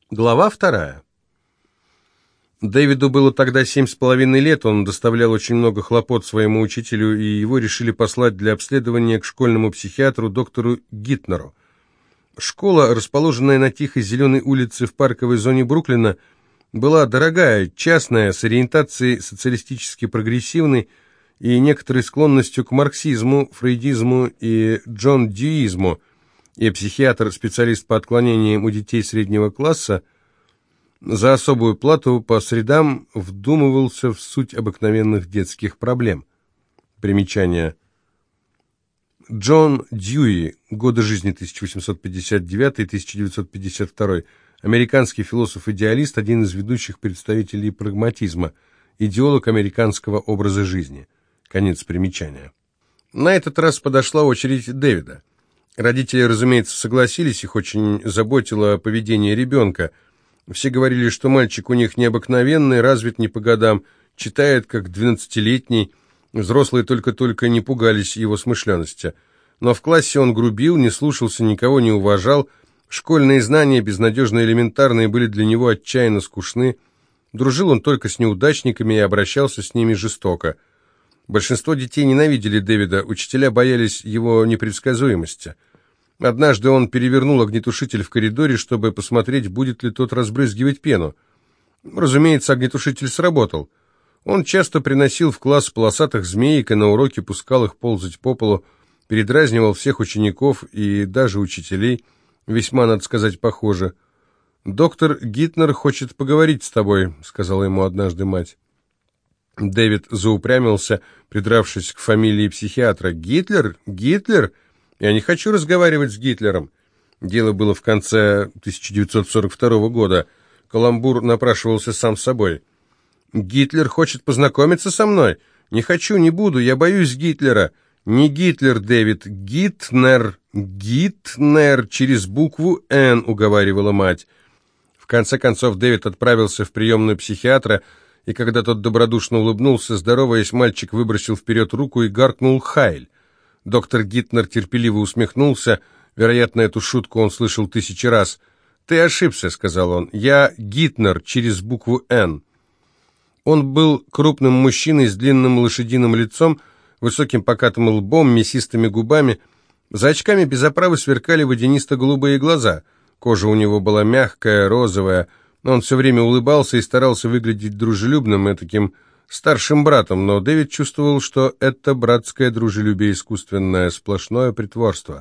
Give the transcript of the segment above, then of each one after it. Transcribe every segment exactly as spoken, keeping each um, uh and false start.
Глава вторая. Дэвиду было тогда семь с половиной лет, он доставлял очень много хлопот своему учителю, и его решили послать для обследования к школьному психиатру доктору Гитнеру. Школа, расположенная на тихой зеленой улице в парковой зоне Бруклина, была дорогая, частная, с ориентацией социалистически прогрессивной и некоторой склонностью к марксизму, фрейдизму и Джон Дьюизму, и психиатр, специалист по отклонениям у детей среднего класса, за особую плату по средам вдумывался в суть обыкновенных детских проблем. Примечание. Джон Дьюи, годы жизни тысяча восемьсот пятьдесят девятый — тысяча девятьсот пятьдесят второй, американский философ-идеалист, один из ведущих представителей прагматизма, идеолог американского образа жизни. Конец примечания. На этот раз подошла очередь Дэвида. Родители, разумеется, согласились, их очень заботило поведение ребенка. Все говорили, что мальчик у них необыкновенный, развит не по годам, читает как двенадцатилетний. Взрослые только-только не пугались его смышленности. Но в классе он грубил, не слушался, никого не уважал. Школьные знания, безнадежно элементарные, были для него отчаянно скучны. Дружил он только с неудачниками и обращался с ними жестоко. Большинство детей ненавидели Дэвида, учителя боялись его непредсказуемости. Однажды он перевернул огнетушитель в коридоре, чтобы посмотреть, будет ли тот разбрызгивать пену. Разумеется, огнетушитель сработал. Он часто приносил в класс полосатых змеек и на уроке пускал их ползать по полу, передразнивал всех учеников и даже учителей, весьма, надо сказать, похоже. «Доктор Гитнер хочет поговорить с тобой», — сказала ему однажды мать. Дэвид заупрямился, придравшись к фамилии психиатра. «Гитлер? Гитлер? Я не хочу разговаривать с Гитлером». Дело было в конце тысяча девятьсот сорок второго года. Каламбур напрашивался сам собой. «Гитлер хочет познакомиться со мной? Не хочу, не буду, я боюсь Гитлера». «Не Гитлер, Дэвид, Гитнер, Гитнер, через букву «Н», — уговаривала мать. В конце концов Дэвид отправился в приемную психиатра, и когда тот добродушно улыбнулся, здороваясь, мальчик выбросил вперед руку и гаркнул «Хайль». Доктор Гитнер терпеливо усмехнулся. Вероятно, эту шутку он слышал тысячи раз. «Ты ошибся», — сказал он. «Я Гитнер, через букву «Н». Он был крупным мужчиной с длинным лошадиным лицом, высоким покатым лбом, мясистыми губами. За очками без оправы сверкали водянисто-голубые глаза. Кожа у него была мягкая, розовая. Он все время улыбался и старался выглядеть дружелюбным и таким старшим братом, но Дэвид чувствовал, что это братское дружелюбие искусственное, сплошное притворство.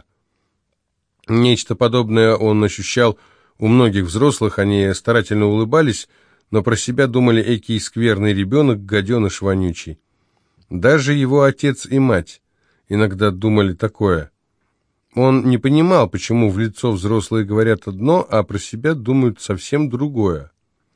Нечто подобное он ощущал у многих взрослых, они старательно улыбались, но про себя думали: экий скверный ребенок, гаденыш вонючий. Даже его отец и мать иногда думали такое. Он не понимал, почему в лицо взрослые говорят одно, а про себя думают совсем другое.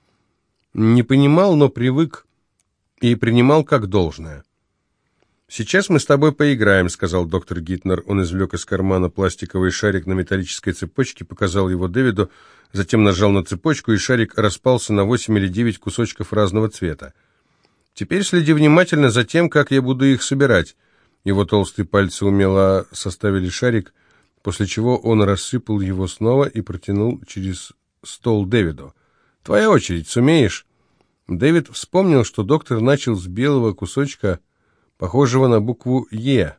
Не понимал, но привык и принимал как должное. «Сейчас мы с тобой поиграем», — сказал доктор Гитнер. Он извлек из кармана пластиковый шарик на металлической цепочке, показал его Дэвиду, затем нажал на цепочку, и шарик распался на восемь или девять кусочков разного цвета. «Теперь следи внимательно за тем, как я буду их собирать». Его толстые пальцы умело составили шарик, после чего он рассыпал его снова и протянул через стол Дэвиду. «Твоя очередь, сумеешь?» Дэвид вспомнил, что доктор начал с белого кусочка, похожего на букву «Е».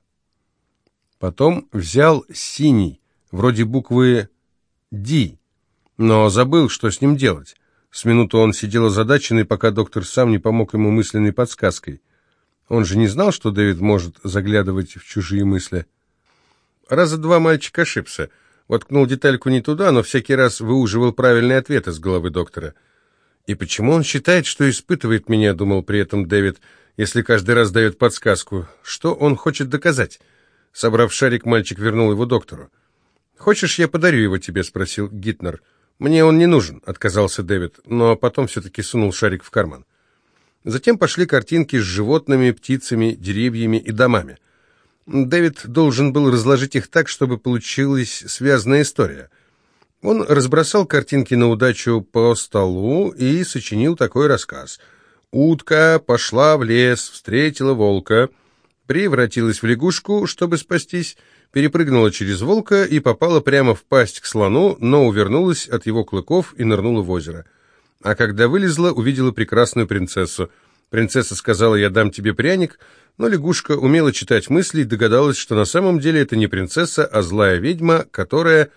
Потом взял синий, вроде буквы «Д», но забыл, что с ним делать. С минуту он сидел озадаченный, пока доктор сам не помог ему мысленной подсказкой. Он же не знал, что Дэвид может заглядывать в чужие мысли. Раза два мальчик ошибся. Воткнул детальку не туда, но всякий раз выуживал правильный ответ из головы доктора. «И почему он считает, что испытывает меня?» — думал при этом Дэвид, если каждый раз дает подсказку. Что он хочет доказать? Собрав шарик, мальчик вернул его доктору. «Хочешь, я подарю его тебе?» — спросил Гитнер. «Мне он не нужен», — отказался Дэвид, но потом все-таки сунул шарик в карман. Затем пошли картинки с животными, птицами, деревьями и домами. Дэвид должен был разложить их так, чтобы получилась связанная история. Он разбросал картинки на удачу по столу и сочинил такой рассказ. «Утка пошла в лес, встретила волка, превратилась в лягушку, чтобы спастись, перепрыгнула через волка и попала прямо в пасть к слону, но увернулась от его клыков и нырнула в озеро. А когда вылезла, увидела прекрасную принцессу. Принцесса сказала: «Я дам тебе пряник», но лягушка умела читать мысли и догадалась, что на самом деле это не принцесса, а злая ведьма, которая...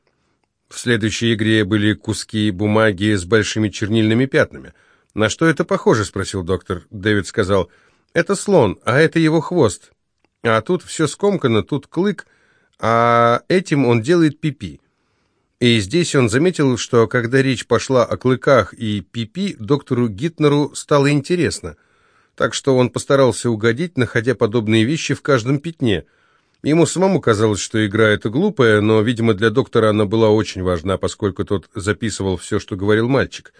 В следующей игре были куски бумаги с большими чернильными пятнами. «На что это похоже?» — спросил доктор. Дэвид сказал: «Это слон, а это его хвост. А тут все скомкано, тут клык, а этим он делает пипи». И здесь он заметил, что когда речь пошла о клыках и пипи, доктору Гитнеру стало интересно. Так что он постарался угодить, находя подобные вещи в каждом пятне. Ему самому казалось, что игра эта глупая, но, видимо, для доктора она была очень важна, поскольку тот записывал все, что говорил мальчик.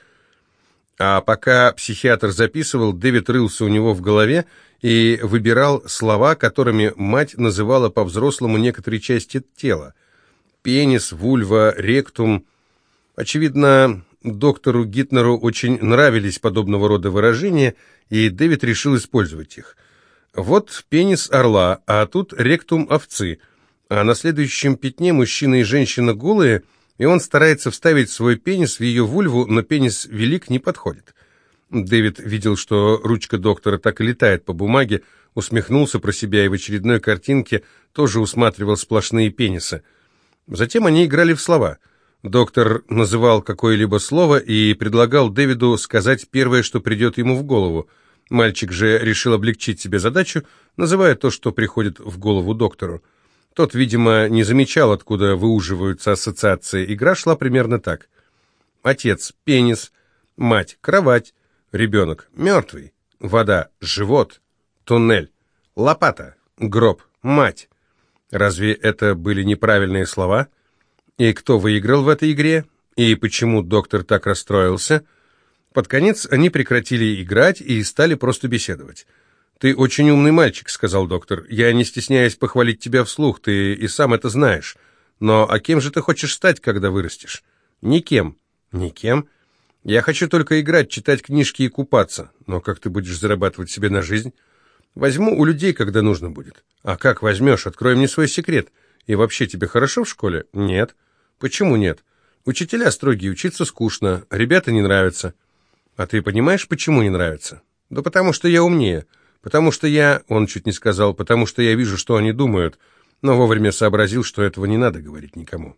А пока психиатр записывал, Дэвид рылся у него в голове и выбирал слова, которыми мать называла по-взрослому некоторые части тела. Пенис, вульва, ректум. Очевидно, доктору Гитнеру очень нравились подобного рода выражения, и Дэвид решил использовать их. Вот пенис орла, а тут ректум овцы, а на следующем пятне мужчина и женщина голые, и он старается вставить свой пенис в ее вульву, но пенис велик не подходит. Дэвид видел, что ручка доктора так и летает по бумаге, усмехнулся про себя и в очередной картинке тоже усматривал сплошные пенисы. Затем они играли в слова. Доктор называл какое-либо слово и предлагал Дэвиду сказать первое, что придет ему в голову. Мальчик же решил облегчить себе задачу, называя то, что приходит в голову доктору. Тот, видимо, не замечал, откуда выуживаются ассоциации. Игра шла примерно так. Отец – пенис, мать – кровать, ребенок – мертвый, вода – живот, туннель, лопата, гроб, мать. Разве это были неправильные слова? И кто выиграл в этой игре? И почему доктор так расстроился? Под конец они прекратили играть и стали просто беседовать. «Ты очень умный мальчик», — сказал доктор. «Я не стесняюсь похвалить тебя вслух, ты и сам это знаешь. Но а кем же ты хочешь стать, когда вырастешь?» «Никем». «Никем? Я хочу только играть, читать книжки и купаться. Но как ты будешь зарабатывать себе на жизнь?» «Возьму у людей, когда нужно будет». «А как возьмешь? Открой мне свой секрет. И вообще, тебе хорошо в школе?» «Нет». «Почему нет?» «Учителя строгие, учиться скучно, ребята не нравятся». «А ты понимаешь, почему не нравится?» «Да потому что я умнее. Потому что я...» Он чуть не сказал, «потому что я вижу, что они думают», но вовремя сообразил, что этого не надо говорить никому.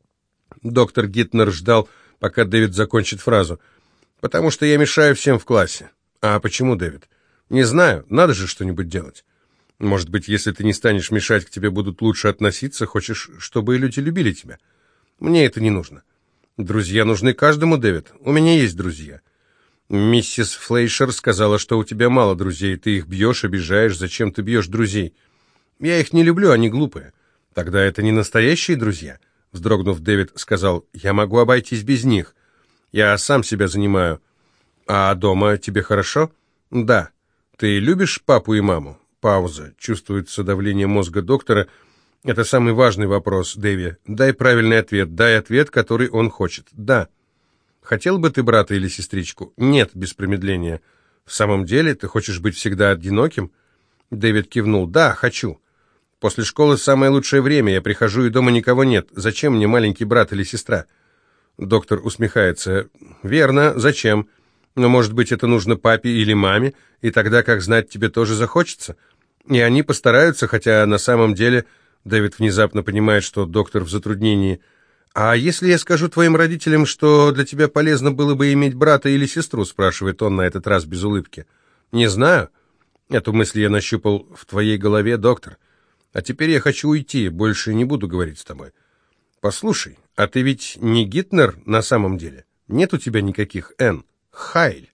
Доктор Гитнер ждал, пока Дэвид закончит фразу. «Потому что я мешаю всем в классе». «А почему, Дэвид?» «Не знаю, надо же что-нибудь делать». «Может быть, если ты не станешь мешать, к тебе будут лучше относиться, хочешь, чтобы люди любили тебя?» «Мне это не нужно». «Друзья нужны каждому, Дэвид. У меня есть друзья». «Миссис Флейшер сказала, что у тебя мало друзей. Ты их бьешь, обижаешь. Зачем ты бьешь друзей?» «Я их не люблю, они глупые». «Тогда это не настоящие друзья?» Вздрогнув, Дэвид сказал: «Я могу обойтись без них. Я сам себя занимаю». «А дома тебе хорошо?» «Да». «Ты любишь папу и маму?» Пауза. Чувствуется давление мозга доктора. «Это самый важный вопрос, Дэви. Дай правильный ответ. Дай ответ, который он хочет». «Да». «Хотел бы ты брата или сестричку?» «Нет», без промедления. «В самом деле, ты хочешь быть всегда одиноким?» Дэвид кивнул. «Да, хочу. После школы самое лучшее время. Я прихожу, и дома никого нет. Зачем мне маленький брат или сестра?» Доктор усмехается. «Верно, зачем? Но, может быть, это нужно папе или маме, и тогда, как знать, тебе тоже захочется. И они постараются, хотя на самом деле...» Дэвид внезапно понимает, что доктор в затруднении. «А если я скажу твоим родителям, что для тебя полезно было бы иметь брата или сестру?» спрашивает он на этот раз без улыбки. «Не знаю. Эту мысль я нащупал в твоей голове, доктор. А теперь я хочу уйти, больше не буду говорить с тобой. Послушай, а ты ведь не Гитнер на самом деле? Нет у тебя никаких «Н». Хайль».